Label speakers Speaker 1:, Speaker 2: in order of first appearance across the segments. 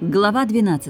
Speaker 1: Глава 12.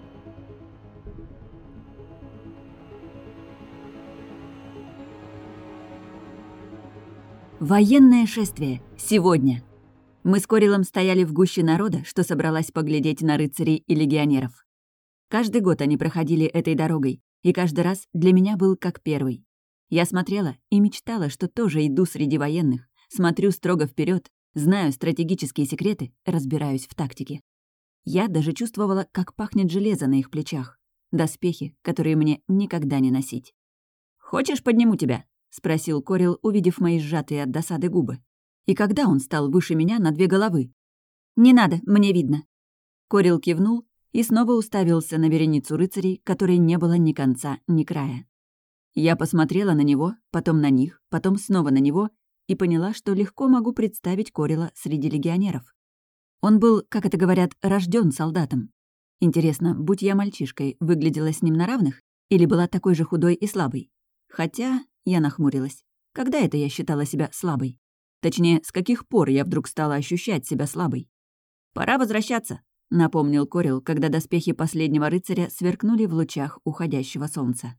Speaker 1: Военное шествие. Сегодня. Мы с Корилом стояли в гуще народа, что собралась поглядеть на рыцарей и легионеров. Каждый год они проходили этой дорогой, и каждый раз для меня был как первый. Я смотрела и мечтала, что тоже иду среди военных, смотрю строго вперед, знаю стратегические секреты, разбираюсь в тактике. Я даже чувствовала, как пахнет железо на их плечах. Доспехи, которые мне никогда не носить. «Хочешь, подниму тебя?» — спросил Корил, увидев мои сжатые от досады губы. И когда он стал выше меня на 2 головы? «Не надо, мне видно». Корил кивнул и снова уставился на вереницу рыцарей, которой не было ни конца, ни края. Я посмотрела на него, потом на них, потом снова на него и поняла, что легко могу представить Корила среди легионеров. Он был, как это говорят, рожден солдатом. Интересно, будь я мальчишкой, выглядела с ним на равных или была такой же худой и слабой? Хотя я нахмурилась. Когда это я считала себя слабой? Точнее, с каких пор я вдруг стала ощущать себя слабой? «Пора возвращаться», — напомнил Корил, когда доспехи последнего рыцаря сверкнули в лучах уходящего солнца.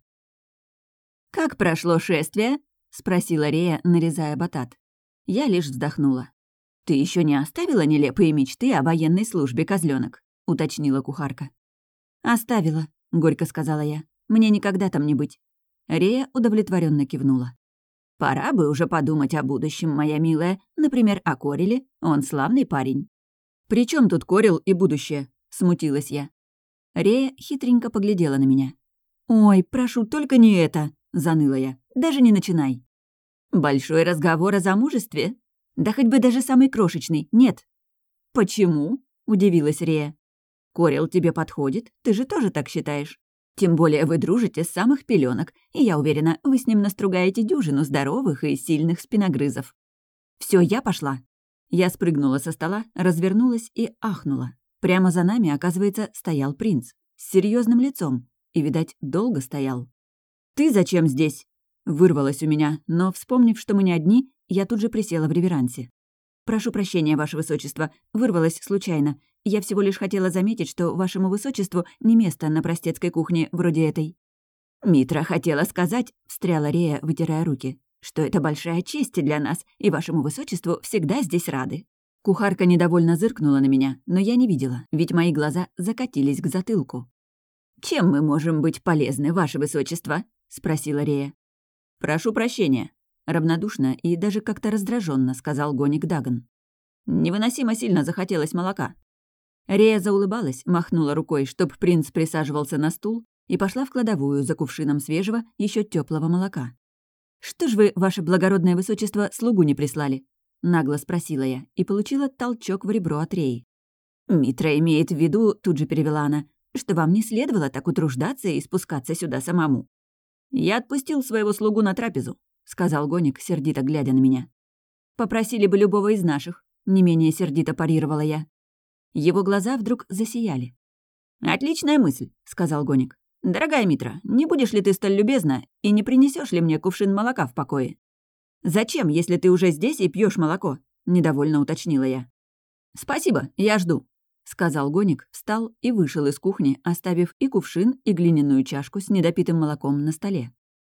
Speaker 1: «Как прошло шествие?» — спросила Рея, нарезая батат. Я лишь вздохнула. «Ты еще не оставила нелепые мечты о военной службе, козленок? Уточнила кухарка. «Оставила», — горько сказала я. «Мне никогда там не быть». Рея удовлетворенно кивнула. «Пора бы уже подумать о будущем, моя милая. Например, о Кориле. Он славный парень». «При чем тут Корил и будущее?» — смутилась я. Рея хитренько поглядела на меня. «Ой, прошу, только не это!» — заныла я. «Даже не начинай». «Большой разговор о замужестве? Да хоть бы даже самый крошечный, нет». «Почему?» — удивилась Рея. «Корил тебе подходит, ты же тоже так считаешь. Тем более вы дружите с самых пеленок, и я уверена, вы с ним настругаете дюжину здоровых и сильных спиногрызов». Все, я пошла». Я спрыгнула со стола, развернулась и ахнула. Прямо за нами, оказывается, стоял принц. С серьезным лицом. И, видать, долго стоял. «Ты зачем здесь?» — вырвалось у меня, но, вспомнив, что мы не одни, я тут же присела в реверансе. «Прошу прощения, ваше высочество, вырвалась случайно. Я всего лишь хотела заметить, что вашему высочеству не место на простецкой кухне вроде этой». «Митра хотела сказать», — встряла Рея, вытирая руки, «что это большая честь для нас, и вашему высочеству всегда здесь рады». Кухарка недовольно зыркнула на меня, но я не видела, ведь мои глаза закатились к затылку. «Чем мы можем быть полезны, ваше высочество?» — спросила Рея. «Прошу прощения», — равнодушно и даже как-то раздраженно сказал гоник Даган. «Невыносимо сильно захотелось молока». Рея заулыбалась, махнула рукой, чтоб принц присаживался на стул, и пошла в кладовую за кувшином свежего, еще теплого молока. «Что ж вы, ваше благородное высочество, слугу не прислали?» — нагло спросила я и получила толчок в ребро от Реи. «Митра имеет в виду», — тут же перевела она, «что вам не следовало так утруждаться и спускаться сюда самому». «Я отпустил своего слугу на трапезу», — сказал гоник, сердито глядя на меня. «Попросили бы любого из наших», — не менее сердито парировала я. Его глаза вдруг засияли. «Отличная мысль», — сказал гоник. «Дорогая Митра, не будешь ли ты столь любезна и не принесешь ли мне кувшин молока в покое?» «Зачем, если ты уже здесь и пьешь молоко?» — недовольно уточнила я. «Спасибо, я жду», — сказал гоник, встал и вышел из кухни, оставив и кувшин, и глиняную чашку с недопитым молоком на столе.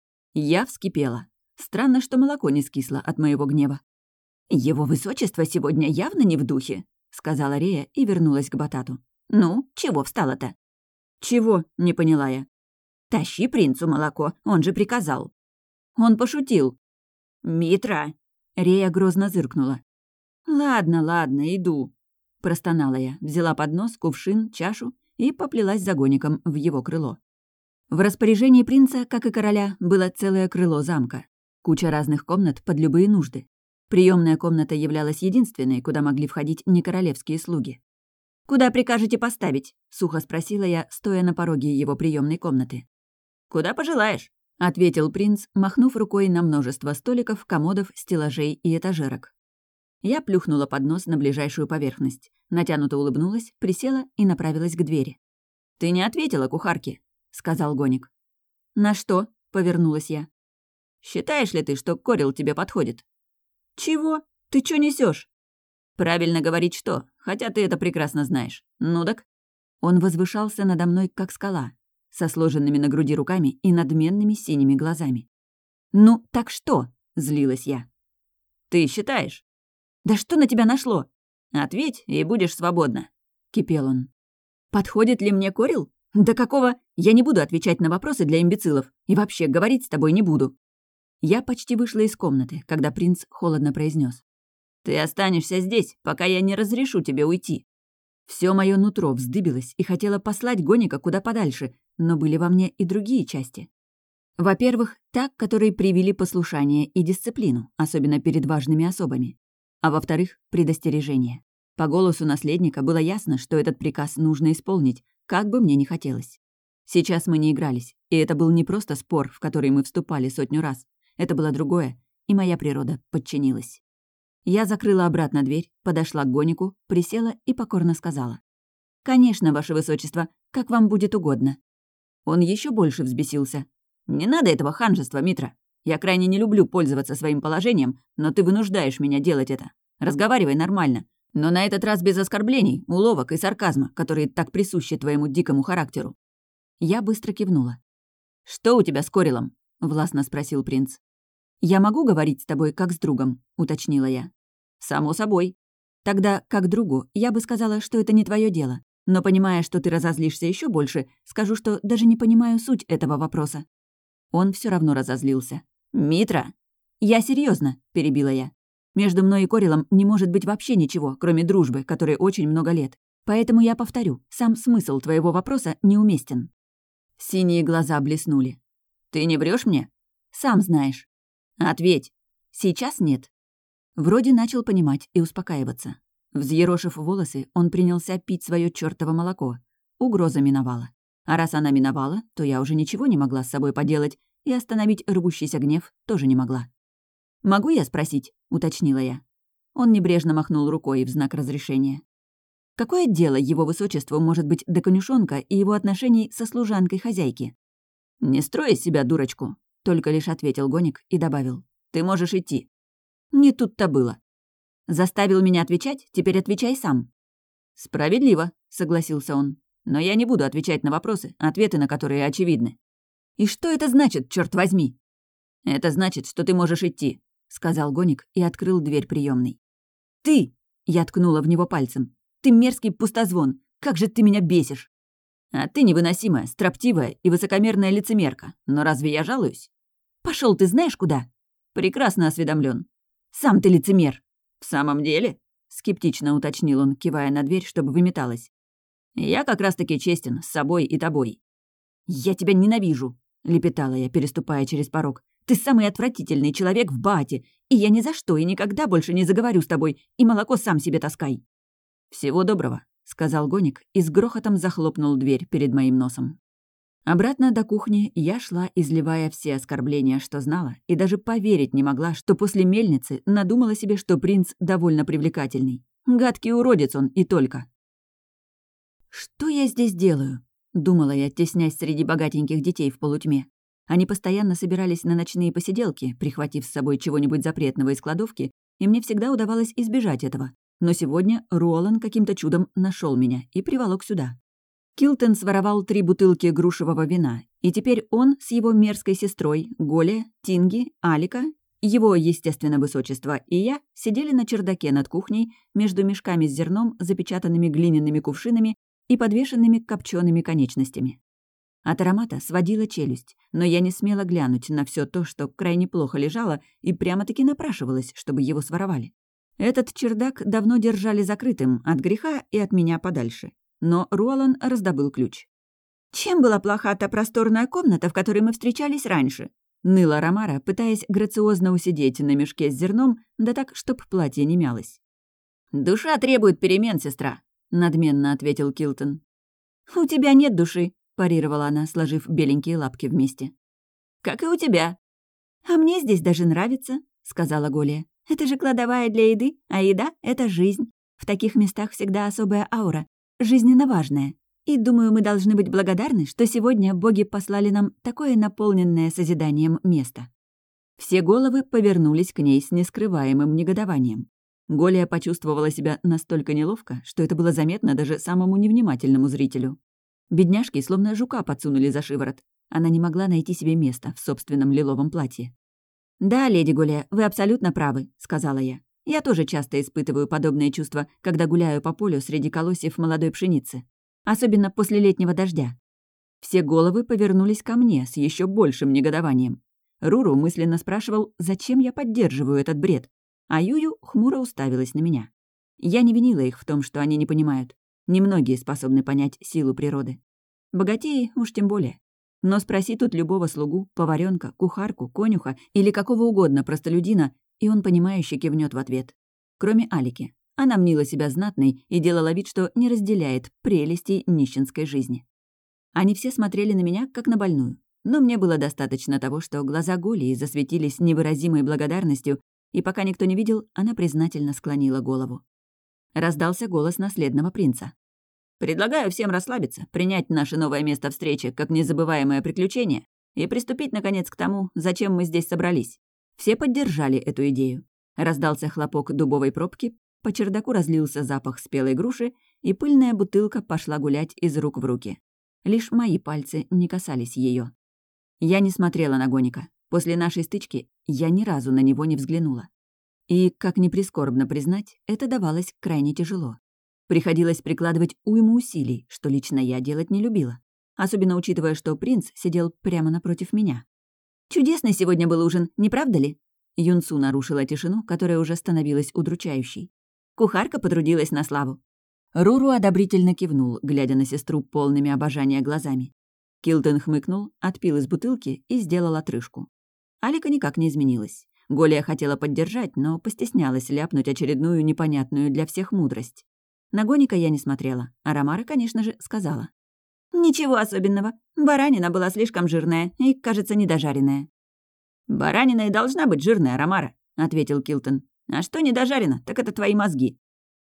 Speaker 1: Я вскипела. Странно, что молоко не скисло от моего гнева. «Его высочество сегодня явно не в духе», — сказала Рея и вернулась к батату. «Ну, чего встала-то?» «Чего?» — не поняла я. «Тащи принцу молоко, он же приказал». «Он пошутил». «Митра!» — Рея грозно зыркнула. «Ладно, ладно, иду», — простонала я, взяла поднос, кувшин, чашу и поплелась за гоником в его крыло. В распоряжении принца, как и короля, было целое крыло замка. Куча разных комнат под любые нужды. Приемная комната являлась единственной, куда могли входить некоролевские слуги. «Куда прикажете поставить?» — сухо спросила я, стоя на пороге его приемной комнаты. «Куда пожелаешь», — ответил принц, махнув рукой на множество столиков, комодов, стеллажей и этажерок. Я плюхнула поднос на ближайшую поверхность, натянуто улыбнулась, присела и направилась к двери. «Ты не ответила кухарке», — сказал гоник. «На что?» — повернулась я. «Считаешь ли ты, что Корил тебе подходит?» «Чего? Ты чё несёшь?» «Правильно говорить что, хотя ты это прекрасно знаешь. Ну так?» Он возвышался надо мной, как скала, со сложенными на груди руками и надменными синими глазами. «Ну, так что?» — злилась я. «Ты считаешь?» «Да что на тебя нашло?» «Ответь, и будешь свободна», — кипел он. «Подходит ли мне Корил? Да какого? Я не буду отвечать на вопросы для имбецилов. И вообще, говорить с тобой не буду». Я почти вышла из комнаты, когда принц холодно произнес: «Ты останешься здесь, пока я не разрешу тебе уйти». Все мое нутро вздыбилось и хотело послать Гоника куда подальше, но были во мне и другие части. Во-первых, та, которые привели послушание и дисциплину, особенно перед важными особами. А во-вторых, предостережение. По голосу наследника было ясно, что этот приказ нужно исполнить, как бы мне ни хотелось. Сейчас мы не игрались, и это был не просто спор, в который мы вступали 100 раз. Это было другое, и моя природа подчинилась. Я закрыла обратно дверь, подошла к Гонику, присела и покорно сказала: «Конечно, ваше высочество, как вам будет угодно». Он еще больше взбесился. «Не надо этого ханжества, Митра. Я крайне не люблю пользоваться своим положением, но ты вынуждаешь меня делать это. Разговаривай нормально, но на этот раз без оскорблений, уловок и сарказма, которые так присущи твоему дикому характеру». Я быстро кивнула. «Что у тебя с Корилом?» — властно спросил принц. «Я могу говорить с тобой как с другом?» — уточнила я. «Само собой. Тогда, как другу, я бы сказала, что это не твое дело. Но, понимая, что ты разозлишься еще больше, скажу, что даже не понимаю суть этого вопроса». Он все равно разозлился. «Митра!» «Я серьезно, перебила я. «Между мной и Корилом не может быть вообще ничего, кроме дружбы, которой очень много лет. Поэтому я повторю, сам смысл твоего вопроса неуместен». Синие глаза блеснули. «Ты не врешь мне?» «Сам знаешь». «Ответь». «Сейчас нет». Вроде начал понимать и успокаиваться. Взъерошив волосы, он принялся пить свое чёртово молоко. Угроза миновала. А раз она миновала, то я уже ничего не могла с собой поделать, и остановить рвущийся гнев тоже не могла. «Могу я спросить?» — уточнила я. Он небрежно махнул рукой в знак разрешения. «Какое дело его высочеству может быть до конюшонка и его отношений со служанкой хозяйки?» «Не строй из себя дурочку», — только лишь ответил Гоник и добавил. «Ты можешь идти». Не тут-то было. «Заставил меня отвечать, теперь отвечай сам». «Справедливо», — согласился он. «Но я не буду отвечать на вопросы, ответы на которые очевидны». «И что это значит, черт возьми?» «Это значит, что ты можешь идти», — сказал Гоник и открыл дверь приемной. «Ты!» — я ткнула в него пальцем. «Ты мерзкий пустозвон! Как же ты меня бесишь!» «А ты невыносимая, строптивая и высокомерная лицемерка. Но разве я жалуюсь?» «Пошел ты знаешь куда?» «Прекрасно осведомлен. «Сам ты лицемер!» «В самом деле?» — скептично уточнил он, кивая на дверь, чтобы выметалась. «Я как раз-таки честен с собой и тобой». «Я тебя ненавижу!» — лепетала я, переступая через порог. «Ты самый отвратительный человек в Баате, и я ни за что и никогда больше не заговорю с тобой, и молоко сам себе таскай». «Всего доброго», — сказал Гоник и с грохотом захлопнул дверь перед моим носом. Обратно до кухни я шла, изливая все оскорбления, что знала, и даже поверить не могла, что после мельницы надумала себе, что принц довольно привлекательный. Гадкий уродец он и только. «Что я здесь делаю?» — думала я, теснясь среди богатеньких детей в полутьме. Они постоянно собирались на ночные посиделки, прихватив с собой чего-нибудь запретного из кладовки, и мне всегда удавалось избежать этого. Но сегодня Руолан каким-то чудом нашел меня и приволок сюда. Килтон своровал 3 бутылки грушевого вина, и теперь он с его мерзкой сестрой, Голе, Тинги, Алика, его, естественно, высочество и я сидели на чердаке над кухней между мешками с зерном, запечатанными глиняными кувшинами и подвешенными копчеными конечностями. От аромата сводила челюсть, но я не смела глянуть на все то, что крайне плохо лежало и прямо-таки напрашивалось, чтобы его своровали. Этот чердак давно держали закрытым от греха и от меня подальше. Но Руолан раздобыл ключ. «Чем была плоха та просторная комната, в которой мы встречались раньше?» — ныла Ромара, пытаясь грациозно усидеть на мешке с зерном, да так, чтоб платье не мялось. «Душа требует перемен, сестра», — надменно ответил Килтон. «У тебя нет души», — парировала она, сложив беленькие лапки вместе. «Как и у тебя». «А мне здесь даже нравится», — сказала Голия. «Это же кладовая для еды, а еда — это жизнь. В таких местах всегда особая аура. Жизненно важное. И, думаю, мы должны быть благодарны, что сегодня боги послали нам такое наполненное созиданием место». Все головы повернулись к ней с нескрываемым негодованием. Голия почувствовала себя настолько неловко, что это было заметно даже самому невнимательному зрителю. Бедняжке словно жука подсунули за шиворот. Она не могла найти себе места в собственном лиловом платье. «Да, леди Голия, вы абсолютно правы», — сказала я. «Я тоже часто испытываю подобные чувства, когда гуляю по полю среди колосьев молодой пшеницы. Особенно после летнего дождя». Все головы повернулись ко мне с еще большим негодованием. Руру мысленно спрашивал, зачем я поддерживаю этот бред, а Юю хмуро уставилась на меня. Я не винила их в том, что они не понимают. Немногие способны понять силу природы. Богатеи уж тем более. Но спроси тут любого слугу, поваренка, кухарку, конюха или какого угодно простолюдина, и он понимающе кивнет в ответ. Кроме Алики. Она мнила себя знатной и делала вид, что не разделяет прелестей нищенской жизни. Они все смотрели на меня, как на больную. Но мне было достаточно того, что глаза Голии засветились невыразимой благодарностью, и пока никто не видел, она признательно склонила голову. Раздался голос наследного принца. «Предлагаю всем расслабиться, принять наше новое место встречи как незабываемое приключение и приступить, наконец, к тому, зачем мы здесь собрались». Все поддержали эту идею. Раздался хлопок дубовой пробки, по чердаку разлился запах спелой груши, и пыльная бутылка пошла гулять из рук в руки. Лишь мои пальцы не касались ее. Я не смотрела на Гоника. После нашей стычки я ни разу на него не взглянула. И, как ни прискорбно признать, это давалось крайне тяжело. Приходилось прикладывать уйму усилий, что лично я делать не любила. Особенно учитывая, что принц сидел прямо напротив меня. «Чудесный сегодня был ужин, не правда ли?» Юнсу нарушила тишину, которая уже становилась удручающей. Кухарка потрудилась на славу. Руру одобрительно кивнул, глядя на сестру полными обожания глазами. Килтон хмыкнул, отпил из бутылки и сделал отрыжку. Алика никак не изменилась. Голия хотела поддержать, но постеснялась ляпнуть очередную непонятную для всех мудрость. На Гоника я не смотрела, а Ромара, конечно же, сказала. «Ничего особенного. Баранина была слишком жирная и, кажется, недожаренная». «Баранина и должна быть жирная, Ромара», — ответил Килтон. «А что недожарено, так это твои мозги».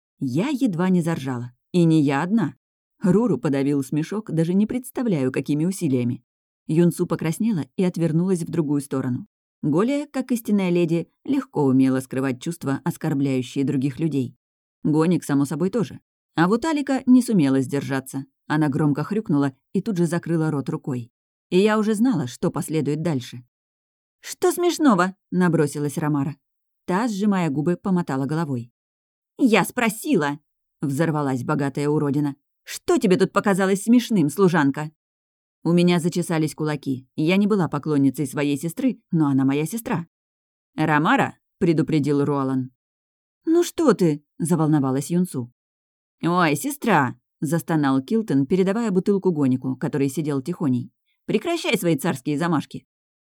Speaker 1: Я едва не заржала. И не я одна. Руру подавил смешок, даже не представляю, какими усилиями. Юнсу покраснела и отвернулась в другую сторону. Голия, как истинная леди, легко умела скрывать чувства, оскорбляющие других людей. Гоник, само собой, тоже. А вот Алика не сумела сдержаться. Она громко хрюкнула и тут же закрыла рот рукой. И я уже знала, что последует дальше. «Что смешного?» — набросилась Ромара. Та, сжимая губы, помотала головой. «Я спросила!» — взорвалась богатая уродина. «Что тебе тут показалось смешным, служанка?» У меня зачесались кулаки. Я не была поклонницей своей сестры, но она моя сестра. «Ромара?» — предупредил Руалан. «Ну что ты?» — заволновалась Юнсу. «Ой, сестра!» — застонал Килтон, передавая бутылку Гонику, который сидел тихоней. «Прекращай свои царские замашки!»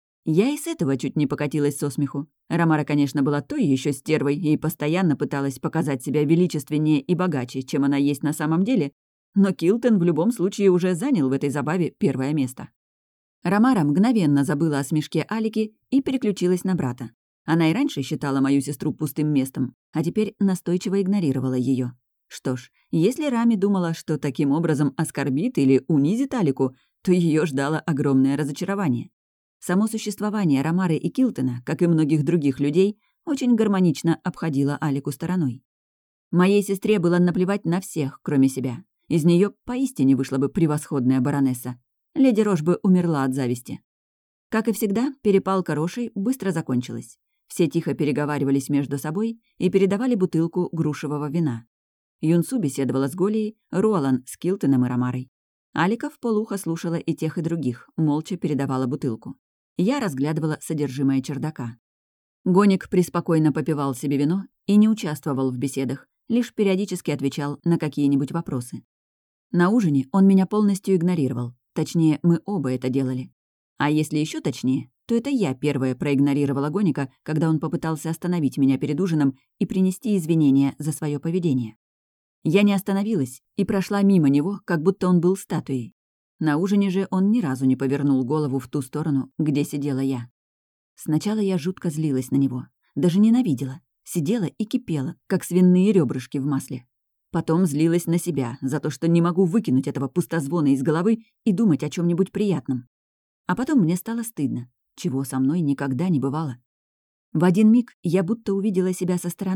Speaker 1: Я и с этого чуть не покатилась со смеху. Ромара, конечно, была той еще стервой и постоянно пыталась показать себя величественнее и богаче, чем она есть на самом деле, но Килтон в любом случае уже занял в этой забаве первое место. Ромара мгновенно забыла о смешке Алики и переключилась на брата. Она и раньше считала мою сестру пустым местом, а теперь настойчиво игнорировала ее. Что ж, если Рами думала, что таким образом оскорбит или унизит Алику, то ее ждало огромное разочарование. Само существование Ромары и Килтона, как и многих других людей, очень гармонично обходило Алику стороной. Моей сестре было наплевать на всех, кроме себя. Из нее поистине вышла бы превосходная баронесса. Леди Рош бы умерла от зависти. Как и всегда, перепалка Рошей быстро закончилась. Все тихо переговаривались между собой и передавали бутылку грушевого вина. Юнсу беседовала с Голией, Руалан с Килтоном и Ромарой. Алика вполуха слушала и тех, и других, молча передавала бутылку. Я разглядывала содержимое чердака. Гоник преспокойно попивал себе вино и не участвовал в беседах, лишь периодически отвечал на какие-нибудь вопросы. На ужине он меня полностью игнорировал. Точнее, мы оба это делали. А если еще точнее, то это я первая проигнорировала Гоника, когда он попытался остановить меня перед ужином и принести извинения за свое поведение. Я не остановилась и прошла мимо него, как будто он был статуей. На ужине же он ни разу не повернул голову в ту сторону, где сидела я. Сначала я жутко злилась на него, даже ненавидела, сидела и кипела, как свиные ребрышки в масле. Потом злилась на себя за то, что не могу выкинуть этого пустозвона из головы и думать о чем нибудь приятном. А потом мне стало стыдно, чего со мной никогда не бывало. В один миг я будто увидела себя со стороны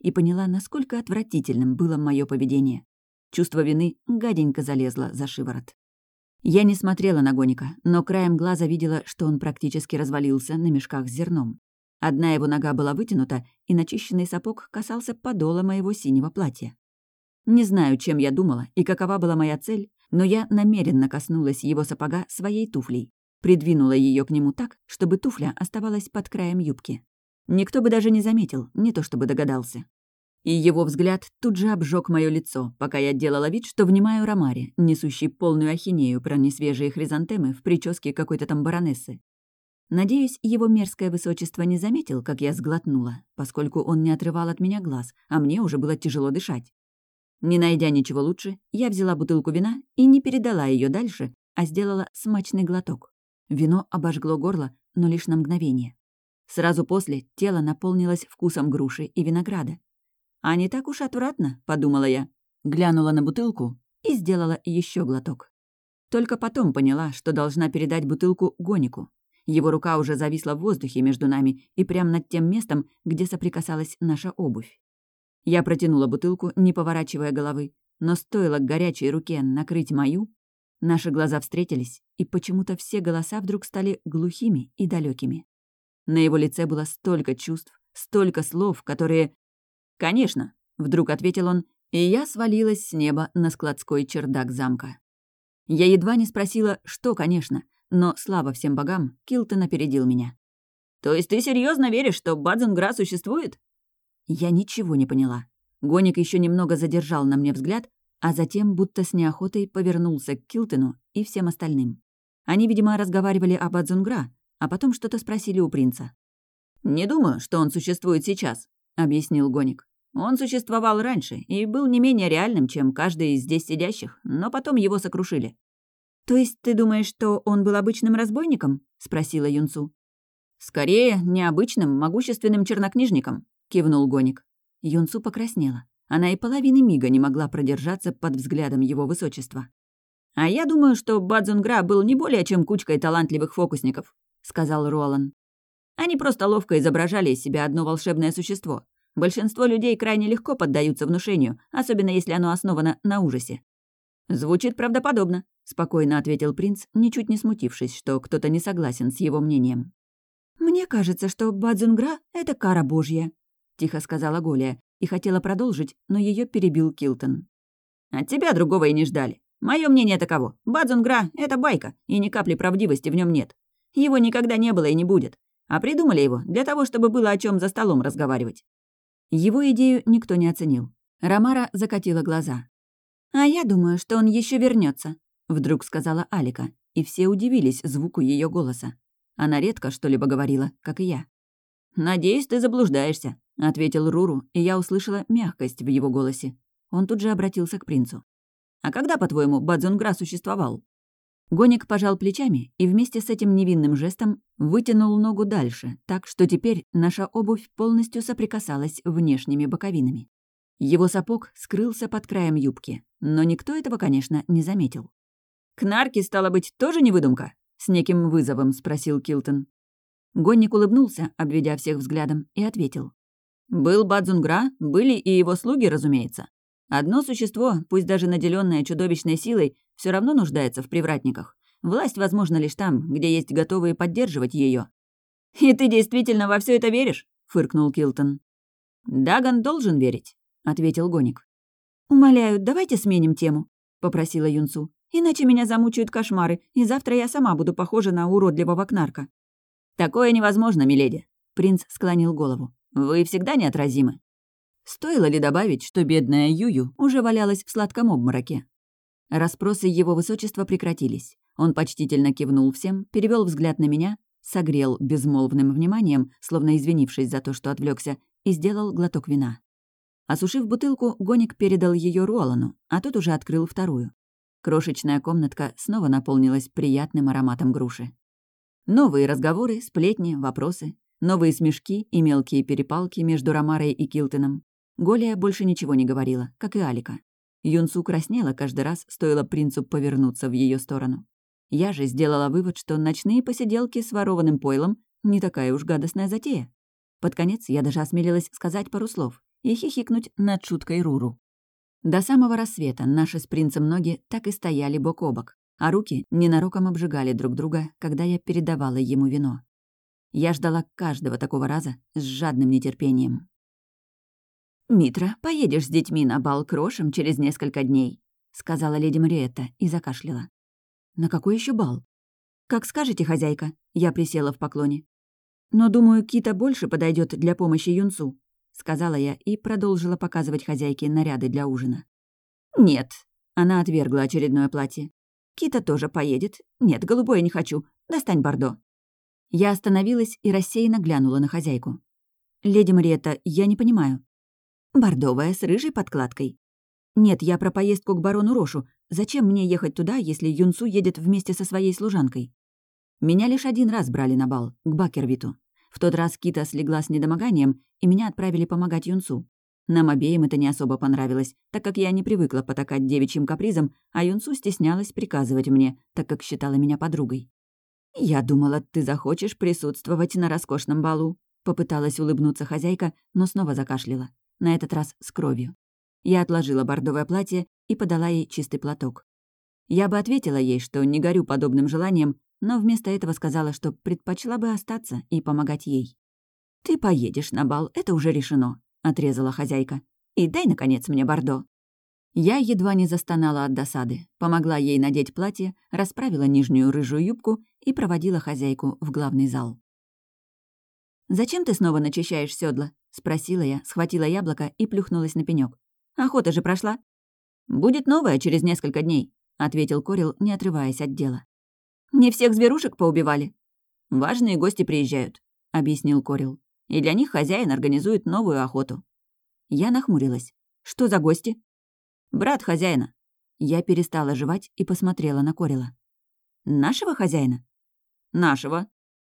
Speaker 1: и поняла, насколько отвратительным было мое поведение. Чувство вины гаденько залезло за шиворот. Я не смотрела на Гоника, но краем глаза видела, что он практически развалился на мешках с зерном. Одна его нога была вытянута, и начищенный сапог касался подола моего синего платья. Не знаю, чем я думала и какова была моя цель, но я намеренно коснулась его сапога своей туфлей, придвинула ее к нему так, чтобы туфля оставалась под краем юбки. Никто бы даже не заметил, не то чтобы догадался. И его взгляд тут же обжег мое лицо, пока я делала вид, что внимаю Ромаре, несущей полную ахинею про несвежие хризантемы в прическе какой-то там баронессы. Надеюсь, его мерзкое высочество не заметил, как я сглотнула, поскольку он не отрывал от меня глаз, а мне уже было тяжело дышать. Не найдя ничего лучше, я взяла бутылку вина и не передала ее дальше, а сделала смачный глоток. Вино обожгло горло, но лишь на мгновение. Сразу после тело наполнилось вкусом груши и винограда. «А не так уж отвратно», — подумала я. Глянула на бутылку и сделала еще глоток. Только потом поняла, что должна передать бутылку Гонику. Его рука уже зависла в воздухе между нами и прямо над тем местом, где соприкасалась наша обувь. Я протянула бутылку, не поворачивая головы, но стоило к горячей руке накрыть мою, наши глаза встретились, и почему-то все голоса вдруг стали глухими и далекими. На его лице было столько чувств, столько слов, которые... «Конечно», — вдруг ответил он, и я свалилась с неба на складской чердак замка. Я едва не спросила, что, конечно, но, слава всем богам, Килтон опередил меня. «То есть ты серьезно веришь, что Бадзунгра существует?» Я ничего не поняла. Гоник еще немного задержал на мне взгляд, а затем, будто с неохотой, повернулся к Килтону и всем остальным. Они, видимо, разговаривали об Бадзунгра, а потом что-то спросили у принца. «Не думаю, что он существует сейчас», — объяснил Гоник. «Он существовал раньше и был не менее реальным, чем каждый из здесь сидящих, но потом его сокрушили». «То есть ты думаешь, что он был обычным разбойником?» — спросила Юнцу. «Скорее, необычным, могущественным чернокнижником», — кивнул Гоник. Юнцу покраснела. Она и половины мига не могла продержаться под взглядом его высочества. «А я думаю, что Бадзунгра был не более чем кучкой талантливых фокусников», — сказал Руолан. «Они просто ловко изображали из себя одно волшебное существо. Большинство людей крайне легко поддаются внушению, особенно если оно основано на ужасе». «Звучит правдоподобно», — спокойно ответил принц, ничуть не смутившись, что кто-то не согласен с его мнением. «Мне кажется, что Бадзунгра — это кара божья», — тихо сказала Голия, и хотела продолжить, но ее перебил Килтон. «От тебя другого и не ждали. Мое мнение таково. Бадзунгра — это байка, и ни капли правдивости в нем нет. Его никогда не было и не будет. А придумали его для того, чтобы было о чем за столом разговаривать». Его идею никто не оценил. Ромара закатила глаза. «А я думаю, что он еще вернется, вдруг сказала Алика, и все удивились звуку ее голоса. Она редко что-либо говорила, как и я. «Надеюсь, ты заблуждаешься», — ответил Руру, и я услышала мягкость в его голосе. Он тут же обратился к принцу. «А когда, по-твоему, Бадзунгра существовал?» Гоник пожал плечами и вместе с этим невинным жестом вытянул ногу дальше, так что теперь наша обувь полностью соприкасалась внешними боковинами. Его сапог скрылся под краем юбки, но никто этого, конечно, не заметил. «Кнарки, стало быть, тоже не выдумка?» — с неким вызовом спросил Килтон. Гонник улыбнулся, обведя всех взглядом, и ответил. «Был Бадзунгра, были и его слуги, разумеется. Одно существо, пусть даже наделенное чудовищной силой, все равно нуждается в привратниках. Власть возможна лишь там, где есть готовые поддерживать ее. «И ты действительно во все это веришь?» — фыркнул Килтон. «Даган должен верить», — ответил Гоник. «Умоляю, давайте сменим тему», — попросила Юнцу. «Иначе меня замучают кошмары, и завтра я сама буду похожа на уродливого кнарка». «Такое невозможно, миледи», — принц склонил голову. «Вы всегда неотразимы». Стоило ли добавить, что бедная Юю уже валялась в сладком обмороке? Расспросы его высочества прекратились. Он почтительно кивнул всем, перевел взгляд на меня, согрел безмолвным вниманием, словно извинившись за то, что отвлекся, и сделал глоток вина. Осушив бутылку, Гоник передал ее Руолану, а тот уже открыл вторую. Крошечная комнатка снова наполнилась приятным ароматом груши. Новые разговоры, сплетни, вопросы, новые смешки и мелкие перепалки между Ромарой и Килтоном. Голия больше ничего не говорила, как и Алика. Юнцу краснела каждый раз, стоило принцу повернуться в ее сторону. Я же сделала вывод, что ночные посиделки с ворованным пойлом не такая уж гадостная затея. Под конец я даже осмелилась сказать пару слов, и хихикнуть над шуткой Руру. До самого рассвета наши с принцем ноги так и стояли бок о бок, а руки ненароком обжигали друг друга, когда я передавала ему вино. Я ждала каждого такого раза с жадным нетерпением. «Митра, поедешь с детьми на бал к Рошам через несколько дней», — сказала леди Мариетта и закашляла. «На какой еще бал?» «Как скажете, хозяйка», — я присела в поклоне. «Но, думаю, Кита больше подойдет для помощи юнцу», — сказала я и продолжила показывать хозяйке наряды для ужина. «Нет», — она отвергла очередное платье. «Кита тоже поедет. Нет, голубое не хочу. Достань бордо». Я остановилась и рассеянно глянула на хозяйку. «Леди Мариетта, я не понимаю». «Бордовая с рыжей подкладкой». «Нет, я про поездку к барону Рошу. Зачем мне ехать туда, если Юнцу едет вместе со своей служанкой?» Меня лишь один раз брали на бал, к Бакервиту. В тот раз Кита слегла с недомоганием, и меня отправили помогать Юнцу. Нам обеим это не особо понравилось, так как я не привыкла потакать девичьим капризам, а Юнцу стеснялась приказывать мне, так как считала меня подругой. «Я думала, ты захочешь присутствовать на роскошном балу», — попыталась улыбнуться хозяйка, но снова закашляла. На этот раз с кровью. Я отложила бордовое платье и подала ей чистый платок. Я бы ответила ей, что не горю подобным желанием, но вместо этого сказала, что предпочла бы остаться и помогать ей. «Ты поедешь на бал, это уже решено», — отрезала хозяйка. «И дай, наконец, мне бордо». Я едва не застонала от досады, помогла ей надеть платье, расправила нижнюю рыжую юбку и проводила хозяйку в главный зал. «Зачем ты снова начищаешь сёдла?» — спросила я, схватила яблоко и плюхнулась на пенёк. «Охота же прошла?» «Будет новая через несколько дней», — ответил Корил, не отрываясь от дела. «Не всех зверушек поубивали?» «Важные гости приезжают», — объяснил Корил. «И для них хозяин организует новую охоту». Я нахмурилась. «Что за гости?» «Брат хозяина». Я перестала жевать и посмотрела на Корила. «Нашего хозяина?» «Нашего».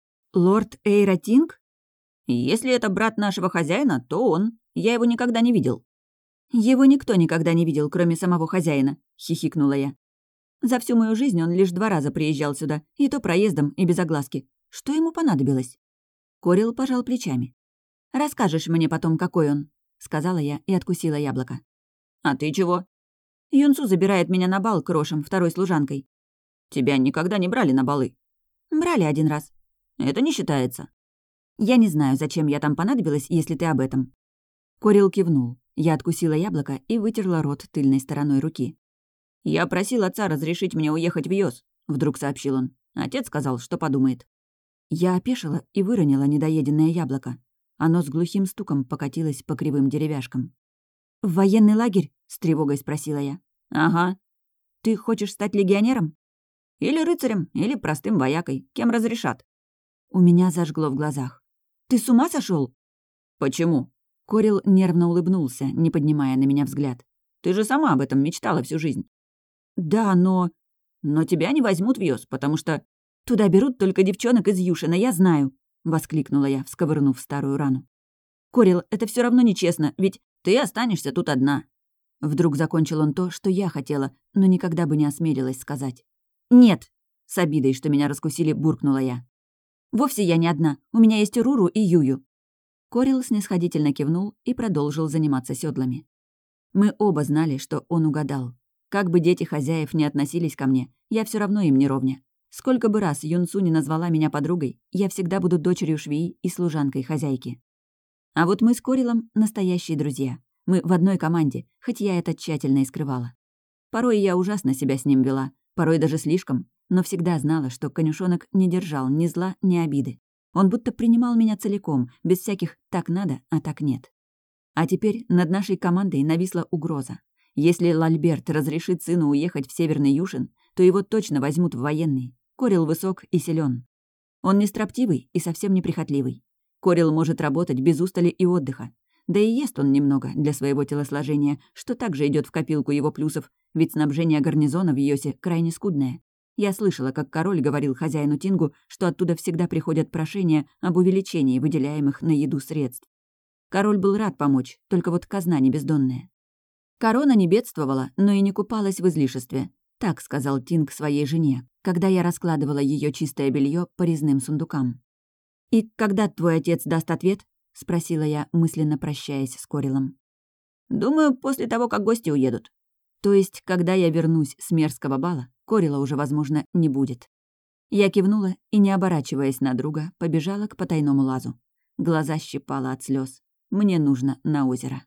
Speaker 1: «Лорд Эйратинг?» «Если это брат нашего хозяина, то он. Я его никогда не видел». «Его никто никогда не видел, кроме самого хозяина», — хихикнула я. «За всю мою жизнь он лишь 2 раза приезжал сюда, и то проездом и без огласки. Что ему понадобилось?» Корил пожал плечами. «Расскажешь мне потом, какой он», — сказала я и откусила яблоко. «А ты чего?» «Юнцу забирает меня на бал к Рошам второй служанкой». «Тебя никогда не брали на балы?» «Брали 1 раз». «Это не считается». «Я не знаю, зачем я там понадобилась, если ты об этом». Корил кивнул. Я откусила яблоко и вытерла рот тыльной стороной руки. «Я просил отца разрешить мне уехать в Йос», — вдруг сообщил он. Отец сказал, что подумает. Я опешила и выронила недоеденное яблоко. Оно с глухим стуком покатилось по кривым деревяшкам. «В военный лагерь?» — с тревогой спросила я. «Ага. Ты хочешь стать легионером?» «Или рыцарем, или простым воякой. Кем разрешат?» У меня зажгло в глазах. «Ты с ума сошел? «Почему?» Корил нервно улыбнулся, не поднимая на меня взгляд. «Ты же сама об этом мечтала всю жизнь». «Да, но...» «Но тебя не возьмут в Йос, потому что...» «Туда берут только девчонок из Юшина, я знаю», — воскликнула я, всковырнув старую рану. «Корил, это все равно нечестно, ведь ты останешься тут одна». Вдруг закончил он то, что я хотела, но никогда бы не осмелилась сказать. «Нет!» — с обидой, что меня раскусили, буркнула я. «Вовсе я не одна. У меня есть Руру и Юю». Корил снисходительно кивнул и продолжил заниматься седлами. Мы оба знали, что он угадал. Как бы дети хозяев не относились ко мне, я все равно им не ровня. Сколько бы раз Юнцу не назвала меня подругой, я всегда буду дочерью швеи и служанкой хозяйки. А вот мы с Корилом — настоящие друзья. Мы в одной команде, хоть я это тщательно и скрывала. Порой я ужасно себя с ним вела, порой даже слишком, но всегда знала, что конюшонок не держал ни зла, ни обиды. Он будто принимал меня целиком, без всяких «так надо, а так нет». А теперь над нашей командой нависла угроза. Если Лальберт разрешит сыну уехать в Северный Юшин, то его точно возьмут в военные. Корил высок и силен. Он не строптивый и совсем не прихотливый. Корил может работать без устали и отдыха. Да и ест он немного для своего телосложения, что также идет в копилку его плюсов, ведь снабжение гарнизона в Йосе крайне скудное. Я слышала, как король говорил хозяину Тингу, что оттуда всегда приходят прошения об увеличении выделяемых на еду средств. Король был рад помочь, только вот казна не бездонная. Корона не бедствовала, но и не купалась в излишестве. Так сказал Тинг своей жене, когда я раскладывала ее чистое белье по резным сундукам. «И когда твой отец даст ответ?» — спросила я, мысленно прощаясь с Корилом. Думаю, после того, как гости уедут. То есть, когда я вернусь с мерзкого бала, Корила уже, возможно, не будет. Я кивнула и, не оборачиваясь на друга, побежала к потайному лазу. Глаза щипало от слез. Мне нужно на озеро.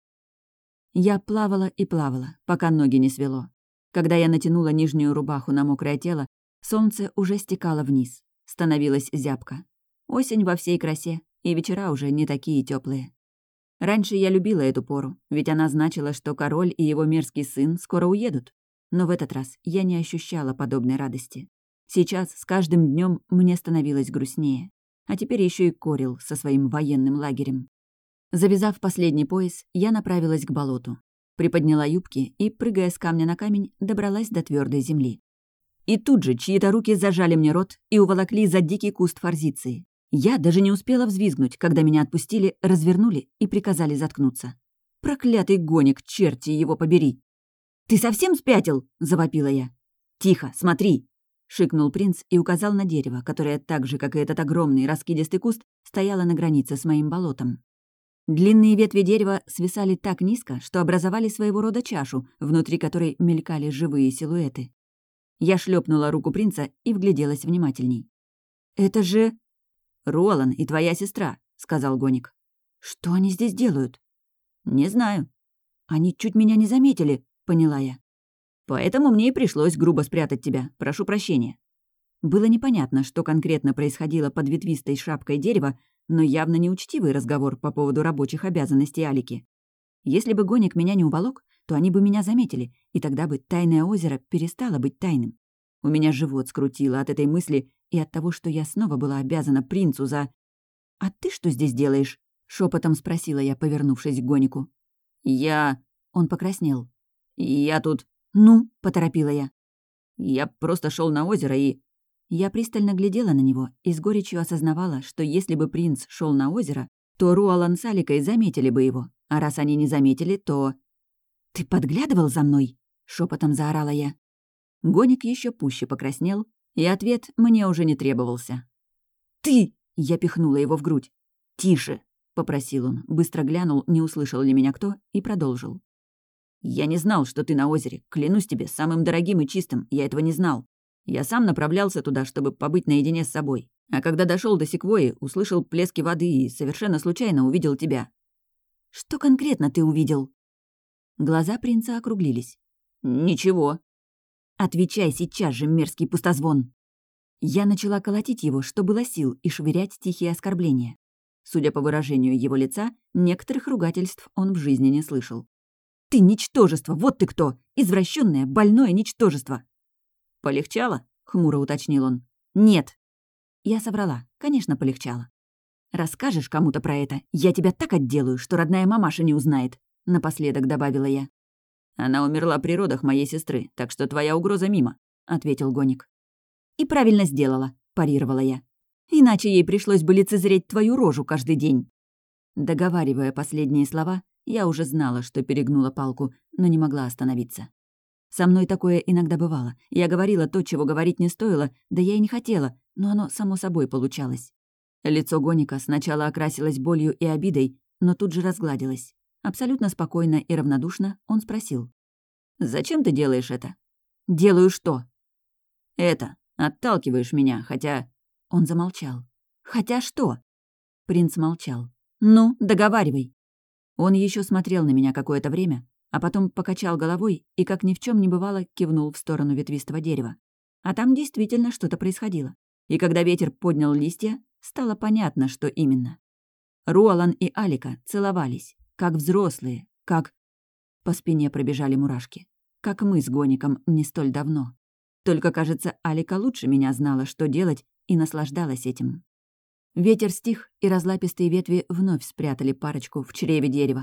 Speaker 1: Я плавала и плавала, пока ноги не свело. Когда я натянула нижнюю рубаху на мокрое тело, солнце уже стекало вниз. Становилось зябко. Осень во всей красе, и вечера уже не такие теплые. Раньше я любила эту пору, ведь она значила, что король и его мерзкий сын скоро уедут. Но в этот раз я не ощущала подобной радости. Сейчас с каждым днем мне становилось грустнее. А теперь еще и Корил со своим военным лагерем. Завязав последний пояс, я направилась к болоту. Приподняла юбки и, прыгая с камня на камень, добралась до твердой земли. И тут же чьи-то руки зажали мне рот и уволокли за дикий куст форзиции. Я даже не успела взвизгнуть, когда меня отпустили, развернули и приказали заткнуться. Проклятый гоник, черти его побери! «Ты совсем спятил?» — завопила я. «Тихо, смотри!» — шикнул принц и указал на дерево, которое так же, как и этот огромный раскидистый куст, стояло на границе с моим болотом. Длинные ветви дерева свисали так низко, что образовали своего рода чашу, внутри которой мелькали живые силуэты. Я шлепнула руку принца и вгляделась внимательней. «Это же...» «Руолан и твоя сестра», — сказал гоник. «Что они здесь делают?» «Не знаю». «Они чуть меня не заметили», — поняла я. «Поэтому мне и пришлось грубо спрятать тебя. Прошу прощения». Было непонятно, что конкретно происходило под ветвистой шапкой дерева, но явно неучтивый разговор по поводу рабочих обязанностей Алики. Если бы гоник меня не уволок, то они бы меня заметили, и тогда бы тайное озеро перестало быть тайным. У меня живот скрутило от этой мысли и от того, что я снова была обязана принцу за... «А ты что здесь делаешь?» — шепотом спросила я, повернувшись к гонику. «Я...» — он покраснел. «Я тут...» «Ну?» — поторопила я. «Я просто шел на озеро и...» Я пристально глядела на него и с горечью осознавала, что если бы принц шел на озеро, то Руолан с Аликой заметили бы его, а раз они не заметили, то... «Ты подглядывал за мной?» — шепотом заорала я. Гоник еще пуще покраснел, и ответ мне уже не требовался. «Ты!» — я пихнула его в грудь. «Тише!» — попросил он, быстро глянул, не услышал ли меня кто, и продолжил. «Я не знал, что ты на озере. Клянусь тебе, самым дорогим и чистым. Я этого не знал. Я сам направлялся туда, чтобы побыть наедине с собой. А когда дошел до секвойи, услышал плески воды и совершенно случайно увидел тебя». «Что конкретно ты увидел?» Глаза принца округлились. «Ничего». «Отвечай сейчас же, мерзкий пустозвон!» Я начала колотить его, что было сил, и швырять тихие оскорбления. Судя по выражению его лица, некоторых ругательств он в жизни не слышал. «Ты ничтожество! Вот ты кто! Извращенное, больное ничтожество!» «Полегчало?» — хмуро уточнил он. «Нет». Я соврала. Конечно, полегчало. «Расскажешь кому-то про это, я тебя так отделаю, что родная мамаша не узнает», — напоследок добавила я. «Она умерла при родах моей сестры, так что твоя угроза мимо», — ответил гоник. «И правильно сделала», — парировала я. «Иначе ей пришлось бы лицезреть твою рожу каждый день». Договаривая последние слова, я уже знала, что перегнула палку, но не могла остановиться. Со мной такое иногда бывало. Я говорила то, чего говорить не стоило, да я и не хотела, но оно само собой получалось. Лицо гоника сначала окрасилось болью и обидой, но тут же разгладилось. Абсолютно спокойно и равнодушно он спросил. «Зачем ты делаешь это?» «Делаю что?» «Это. Отталкиваешь меня, хотя...» Он замолчал. «Хотя что?» Принц молчал. «Ну, договаривай». Он еще смотрел на меня какое-то время, а потом покачал головой и, как ни в чем не бывало, кивнул в сторону ветвистого дерева. А там действительно что-то происходило. И когда ветер поднял листья, стало понятно, что именно. Руолан и Алика целовались, как взрослые, как... По спине пробежали мурашки. Как мы с гоником не столь давно. Только, кажется, Алика лучше меня знала, что делать, и наслаждалась этим. Ветер стих, и разлапистые ветви вновь спрятали парочку в чреве дерева.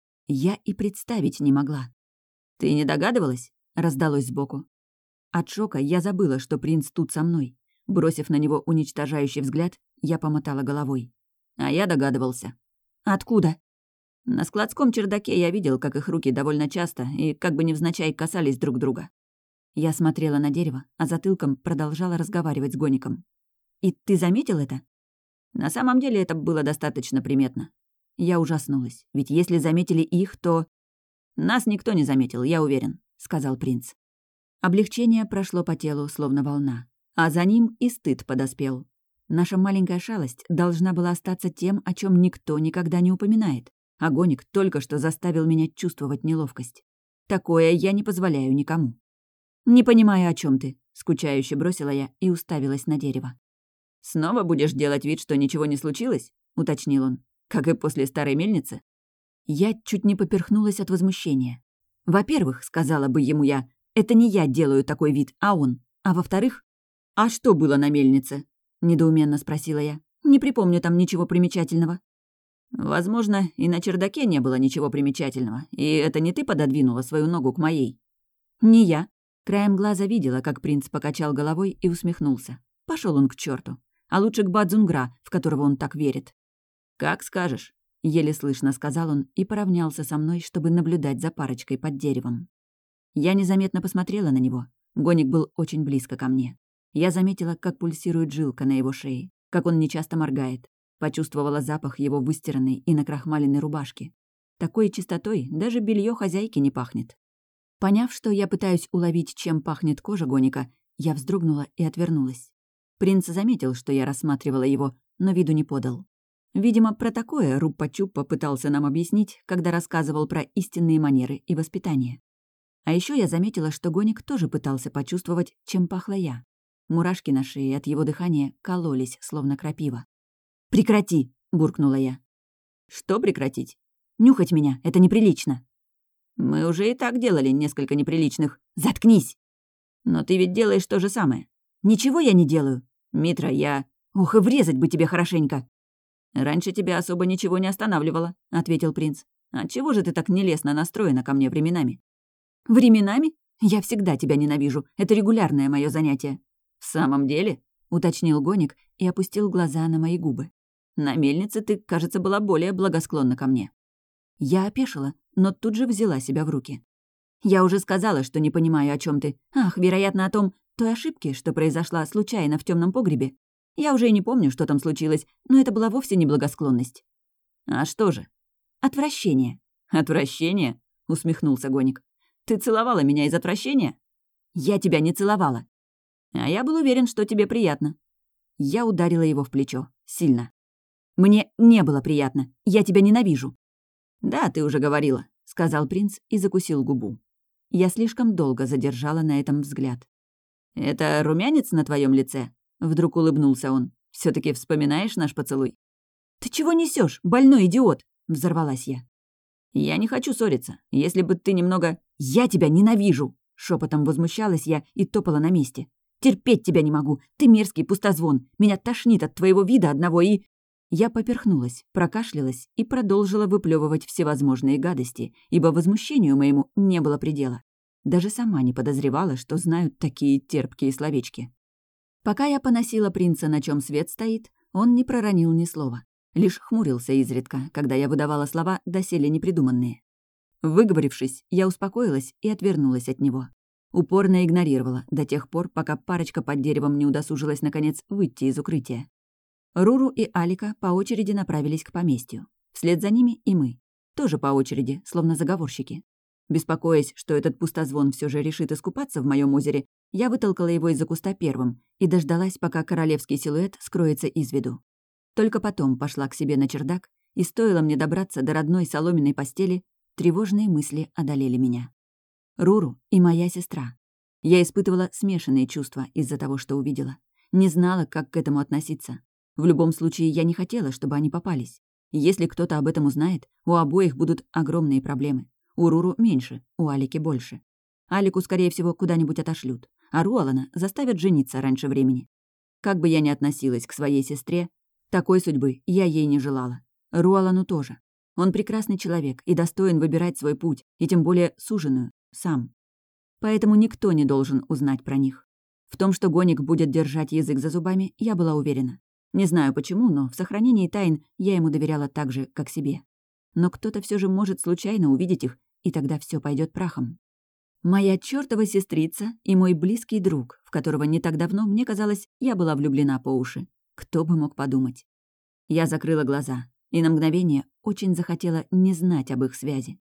Speaker 1: Я и представить не могла. «Ты не догадывалась?» — раздалось сбоку. От шока я забыла, что принц тут со мной. Бросив на него уничтожающий взгляд, я помотала головой. А я догадывался. «Откуда?» На складском чердаке я видел, как их руки довольно часто и как бы невзначай касались друг друга. Я смотрела на дерево, а затылком продолжала разговаривать с гоником. «И ты заметил это?» На самом деле это было достаточно приметно. Я ужаснулась, ведь если заметили их, то... «Нас никто не заметил, я уверен», — сказал принц. Облегчение прошло по телу, словно волна. А за ним и стыд подоспел. Наша маленькая шалость должна была остаться тем, о чем никто никогда не упоминает. А Гоник только что заставил меня чувствовать неловкость. Такое я не позволяю никому. «Не понимаю, о чем ты», — скучающе бросила я и уставилась на дерево. «Снова будешь делать вид, что ничего не случилось?» — уточнил он. «Как и после старой мельницы?» Я чуть не поперхнулась от возмущения. Во-первых, сказала бы ему я, это не я делаю такой вид, а он. А во-вторых, «А что было на мельнице?» — недоуменно спросила я. «Не припомню там ничего примечательного». «Возможно, и на чердаке не было ничего примечательного, и это не ты пододвинула свою ногу к моей?» «Не я». Краем глаза видела, как принц покачал головой и усмехнулся. Пошел он к черту, а лучше к Бадзунгра, в которого он так верит. «Как скажешь», — еле слышно сказал он и поравнялся со мной, чтобы наблюдать за парочкой под деревом. Я незаметно посмотрела на него. Гоник был очень близко ко мне. Я заметила, как пульсирует жилка на его шее, как он нечасто моргает. Почувствовала запах его выстиранной и накрахмаленной рубашки. Такой чистотой даже белье хозяйки не пахнет. Поняв, что я пытаюсь уловить, чем пахнет кожа Гоника, я вздрогнула и отвернулась. Принц заметил, что я рассматривала его, но виду не подал. Видимо, про такое Руппа-Чуппа пытался нам объяснить, когда рассказывал про истинные манеры и воспитание. А еще я заметила, что Гоник тоже пытался почувствовать, чем пахла я. Мурашки на шее от его дыхания кололись, словно крапива. «Прекрати!» — буркнула я. «Что прекратить?» «Нюхать меня, это неприлично». «Мы уже и так делали несколько неприличных. Заткнись!» «Но ты ведь делаешь то же самое». «Ничего я не делаю». «Митра, я...» «Ух, и врезать бы тебе хорошенько!» «Раньше тебя особо ничего не останавливало», — ответил принц. «Отчего же ты так нелестно настроена ко мне временами?» «Временами? Я всегда тебя ненавижу. Это регулярное мое занятие». «В самом деле?» — уточнил Гоник и опустил глаза на мои губы. «На мельнице ты, кажется, была более благосклонна ко мне». Я опешила, но тут же взяла себя в руки. «Я уже сказала, что не понимаю, о чем ты. Ах, вероятно, о той ошибке, что произошла случайно в темном погребе. Я уже и не помню, что там случилось, но это была вовсе не благосклонность». «А что же?» «Отвращение». «Отвращение?» — усмехнулся Гоник. «Ты целовала меня из отвращения?» «Я тебя не целовала». «А я был уверен, что тебе приятно». Я ударила его в плечо. Сильно. «Мне не было приятно. Я тебя ненавижу». «Да, ты уже говорила», — сказал принц и закусил губу. Я слишком долго задержала на этом взгляд. «Это румянец на твоем лице?» — вдруг улыбнулся он. все таки вспоминаешь наш поцелуй?» «Ты чего несешь, больной идиот?» — взорвалась я. «Я не хочу ссориться. Если бы ты немного...» «Я тебя ненавижу!» — шепотом возмущалась я и топала на месте. «Терпеть тебя не могу. Ты мерзкий пустозвон. Меня тошнит от твоего вида одного и...» Я поперхнулась, прокашлялась и продолжила выплёвывать всевозможные гадости, ибо возмущению моему не было предела. Даже сама не подозревала, что знают такие терпкие словечки. Пока я поносила принца, на чем свет стоит, он не проронил ни слова. Лишь хмурился изредка, когда я выдавала слова, доселе непридуманные. Выговорившись, я успокоилась и отвернулась от него. Упорно игнорировала до тех пор, пока парочка под деревом не удосужилась, наконец, выйти из укрытия. Руру и Алика по очереди направились к поместью. Вслед за ними и мы. Тоже по очереди, словно заговорщики. Беспокоясь, что этот пустозвон все же решит искупаться в моем озере, я вытолкала его из-за куста первым и дождалась, пока королевский силуэт скроется из виду. Только потом пошла к себе на чердак, и стоило мне добраться до родной соломенной постели, тревожные мысли одолели меня. Руру и моя сестра. Я испытывала смешанные чувства из-за того, что увидела. Не знала, как к этому относиться. В любом случае, я не хотела, чтобы они попались. Если кто-то об этом узнает, у обоих будут огромные проблемы. У Руру меньше, у Алики больше. Алику, скорее всего, куда-нибудь отошлют, а Руалана заставят жениться раньше времени. Как бы я ни относилась к своей сестре, такой судьбы я ей не желала. Руалану тоже. Он прекрасный человек и достоин выбирать свой путь, и тем более суженую, сам. Поэтому никто не должен узнать про них. В том, что Гоник будет держать язык за зубами, я была уверена. Не знаю почему, но в сохранении тайн я ему доверяла так же, как себе. Но кто-то все же может случайно увидеть их, и тогда все пойдет прахом. Моя чёртова сестрица и мой близкий друг, в которого не так давно, мне казалось, я была влюблена по уши. Кто бы мог подумать? Я закрыла глаза и на мгновение очень захотела не знать об их связи.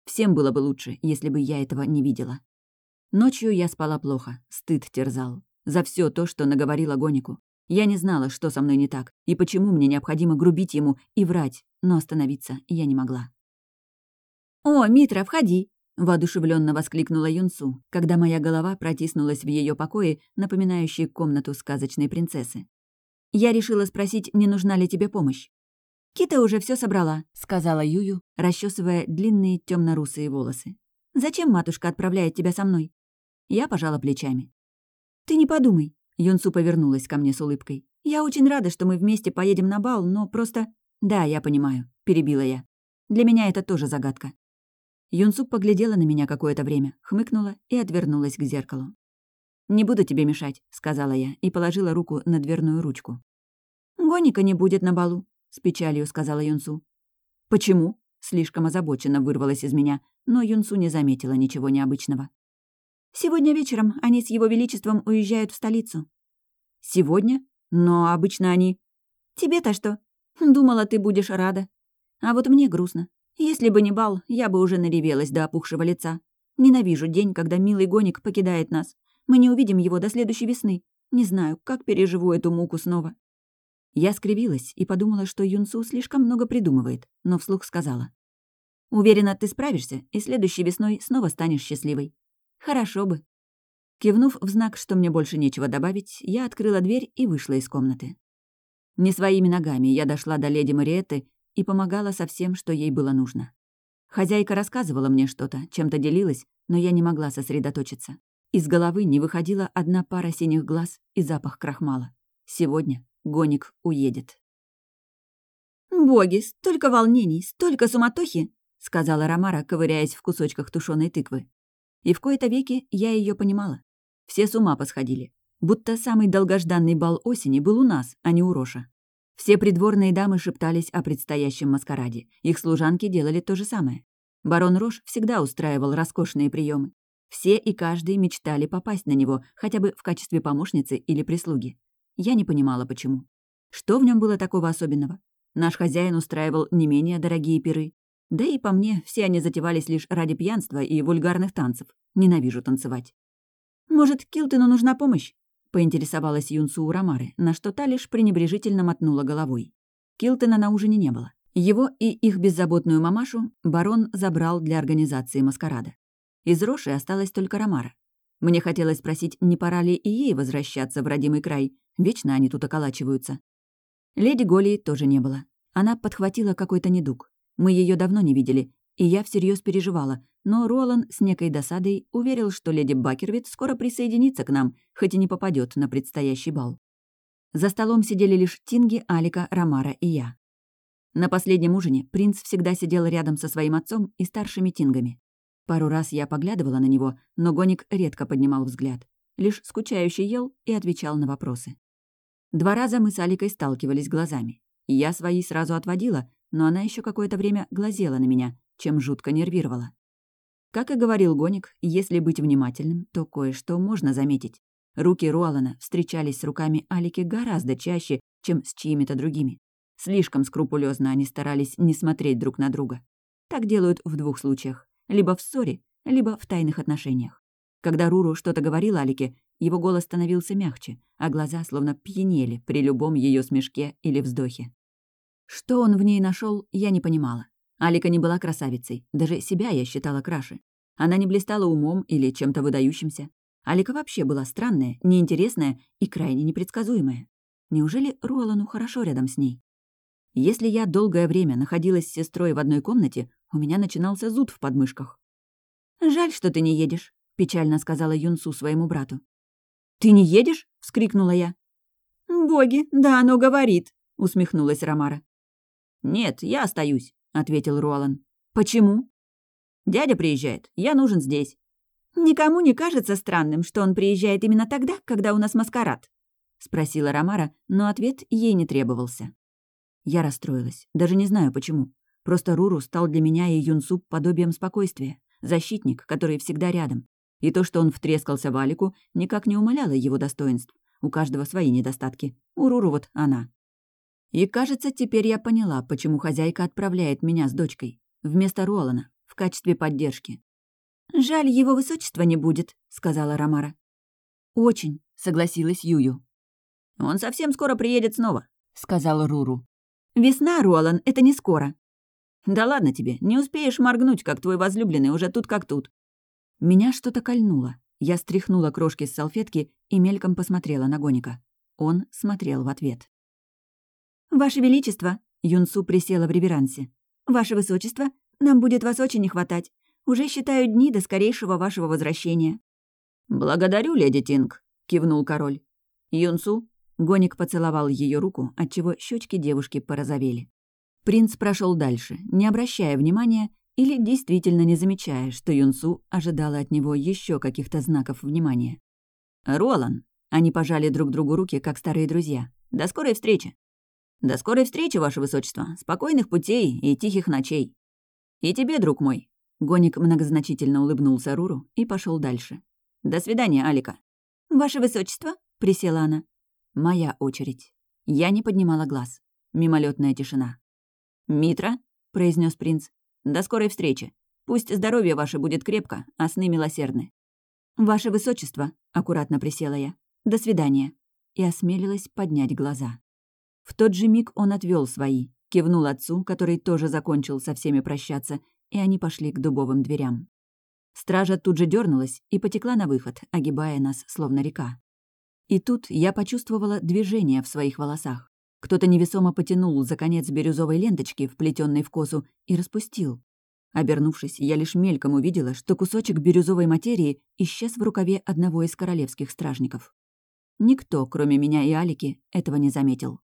Speaker 1: Всем было бы лучше, если бы я этого не видела. Ночью я спала плохо, стыд терзал. За все то, что наговорила Гонику. Я не знала, что со мной не так, и почему мне необходимо грубить ему и врать, но остановиться я не могла. «О, Митра, входи!» — воодушевленно воскликнула Юнсу, когда моя голова протиснулась в ее покои, напоминающие комнату сказочной принцессы. «Я решила спросить, не нужна ли тебе помощь?» «Кита уже все собрала», — сказала Юю, расчесывая длинные темно-русые волосы. «Зачем матушка отправляет тебя со мной?» Я пожала плечами. «Ты не подумай», — Юнсу повернулась ко мне с улыбкой. «Я очень рада, что мы вместе поедем на бал, но просто...» «Да, я понимаю», — перебила я. «Для меня это тоже загадка». Юнсу поглядела на меня какое-то время, хмыкнула и отвернулась к зеркалу. «Не буду тебе мешать», — сказала я и положила руку на дверную ручку. «Гоника не будет на балу», — с печалью сказала Юнсу. «Почему?» — слишком озабоченно вырвалась из меня, но Юнсу не заметила ничего необычного. «Сегодня вечером они с его величеством уезжают в столицу». «Сегодня? Но обычно они...» «Тебе-то что? Думала, ты будешь рада. А вот мне грустно. Если бы не бал, я бы уже наревелась до опухшего лица. Ненавижу день, когда милый Гоник покидает нас. Мы не увидим его до следующей весны. Не знаю, как переживу эту муку снова». Я скривилась и подумала, что Юнсу слишком много придумывает, но вслух сказала. «Уверена, ты справишься, и следующей весной снова станешь счастливой. Хорошо бы». Кивнув в знак, что мне больше нечего добавить, я открыла дверь и вышла из комнаты. Не своими ногами я дошла до леди Мариетты и помогала со всем, что ей было нужно. Хозяйка рассказывала мне что-то, чем-то делилась, но я не могла сосредоточиться. Из головы не выходила одна пара синих глаз и запах крахмала. Сегодня Гоник уедет. «Боги, столько волнений, столько суматохи!» — сказала Ромара, ковыряясь в кусочках тушеной тыквы. И в кои-то веки я ее понимала. Все с ума посходили. Будто самый долгожданный бал осени был у нас, а не у Роша. Все придворные дамы шептались о предстоящем маскараде. Их служанки делали то же самое. Барон Рош всегда устраивал роскошные приемы. Все и каждый мечтали попасть на него, хотя бы в качестве помощницы или прислуги. Я не понимала, почему. Что в нем было такого особенного? Наш хозяин устраивал не менее дорогие пиры. Да и по мне, все они затевались лишь ради пьянства и вульгарных танцев. Ненавижу танцевать. «Может, Килтону нужна помощь?» — поинтересовалась Юнсу у Ромары, на что та лишь пренебрежительно мотнула головой. Килтона на ужине не было. Его и их беззаботную мамашу барон забрал для организации маскарада. Из Роши осталась только Ромара. Мне хотелось спросить, не пора ли и ей возвращаться в родимый край. Вечно они тут околачиваются. Леди Голии тоже не было. Она подхватила какой-то недуг. Мы ее давно не видели, и я всерьез переживала, но Ролан с некой досадой уверил, что леди Бакервит скоро присоединится к нам, хоть и не попадет на предстоящий бал. За столом сидели лишь Тинги, Алика, Ромара и я. На последнем ужине принц всегда сидел рядом со своим отцом и старшими Тингами. Пару раз я поглядывала на него, но Гоник редко поднимал взгляд. Лишь скучающе ел и отвечал на вопросы. 2 раза мы с Аликой сталкивались глазами. Я свои сразу отводила, но она еще какое-то время глазела на меня, чем жутко нервировала. Как и говорил Гоник, если быть внимательным, то кое-что можно заметить. Руки Руалана встречались с руками Алики гораздо чаще, чем с чьими-то другими. Слишком скрупулезно они старались не смотреть друг на друга. Так делают в 2 случаях. Либо в ссоре, либо в тайных отношениях. Когда Руру что-то говорил Алике, его голос становился мягче, а глаза словно пьянели при любом ее смешке или вздохе. Что он в ней нашел, я не понимала. Алика не была красавицей, даже себя я считала краше. Она не блистала умом или чем-то выдающимся. Алика вообще была странная, неинтересная и крайне непредсказуемая. Неужели Руалану хорошо рядом с ней? Если я долгое время находилась с сестрой в одной комнате, у меня начинался зуд в подмышках. «Жаль, что ты не едешь», — печально сказала Юнсу своему брату. «Ты не едешь?» — вскрикнула я. «Боги, да оно говорит», — усмехнулась Ромара. «Нет, я остаюсь», — ответил Руалан. «Почему?» «Дядя приезжает, я нужен здесь». «Никому не кажется странным, что он приезжает именно тогда, когда у нас маскарад?» — спросила Ромара, но ответ ей не требовался. Я расстроилась, даже не знаю почему. Просто Руру стал для меня и Юнсу подобием спокойствия, защитник, который всегда рядом. И то, что он втрескался в Алику, никак не умаляло его достоинств. У каждого свои недостатки. У Руру вот она. И, кажется, теперь я поняла, почему хозяйка отправляет меня с дочкой. Вместо Руалана. в качестве поддержки. «Жаль, его высочества не будет», — сказала Ромара. «Очень», — согласилась Юю.
Speaker 2: «Он совсем скоро приедет снова», — сказал Руру.
Speaker 1: «Весна, Руалан, это не скоро».
Speaker 2: «Да ладно тебе, не успеешь моргнуть, как твой возлюбленный уже тут как тут».
Speaker 1: Меня что-то кольнуло. Я стряхнула крошки с салфетки и мельком посмотрела на Гоника. Он смотрел в ответ. «Ваше Величество!» — Юнсу присела в реверансе. «Ваше Высочество, нам будет вас очень не хватать. Уже считаю дни до скорейшего вашего возвращения».
Speaker 2: «Благодарю, леди Тинг», — кивнул король. «Юнсу?»
Speaker 1: — Гоник поцеловал ее руку, отчего щечки девушки порозовели. Принц прошел дальше, не обращая внимания или действительно не замечая, что Юнсу ожидала от него еще каких-то знаков внимания.
Speaker 2: «Ролан!» —
Speaker 1: они пожали друг другу руки, как старые друзья.
Speaker 2: «До скорой встречи!» «До скорой встречи, ваше высочество! Спокойных путей и тихих ночей!» «И тебе, друг мой!»
Speaker 1: Гоник многозначительно улыбнулся Руру и пошел дальше.
Speaker 2: «До свидания, Алика!»
Speaker 1: «Ваше высочество!» — присела она. Моя очередь. Я не поднимала глаз. Мимолетная тишина.
Speaker 2: «Митра!» — произнес принц. «До скорой встречи! Пусть здоровье ваше будет крепко, а сны милосердны!»
Speaker 1: «Ваше высочество!» — аккуратно присела я. «До свидания!» И осмелилась поднять глаза. В тот же миг он отвел свои, кивнул отцу, который тоже закончил со всеми прощаться, и они пошли к дубовым дверям. Стража тут же дернулась и потекла на выход, огибая нас, словно река. И тут я почувствовала движение в своих волосах. Кто-то невесомо потянул за конец бирюзовой ленточки, вплетенной в косу, и распустил. Обернувшись, я лишь мельком увидела, что кусочек бирюзовой материи исчез в рукаве одного из королевских стражников. Никто, кроме меня и Алики, этого не заметил.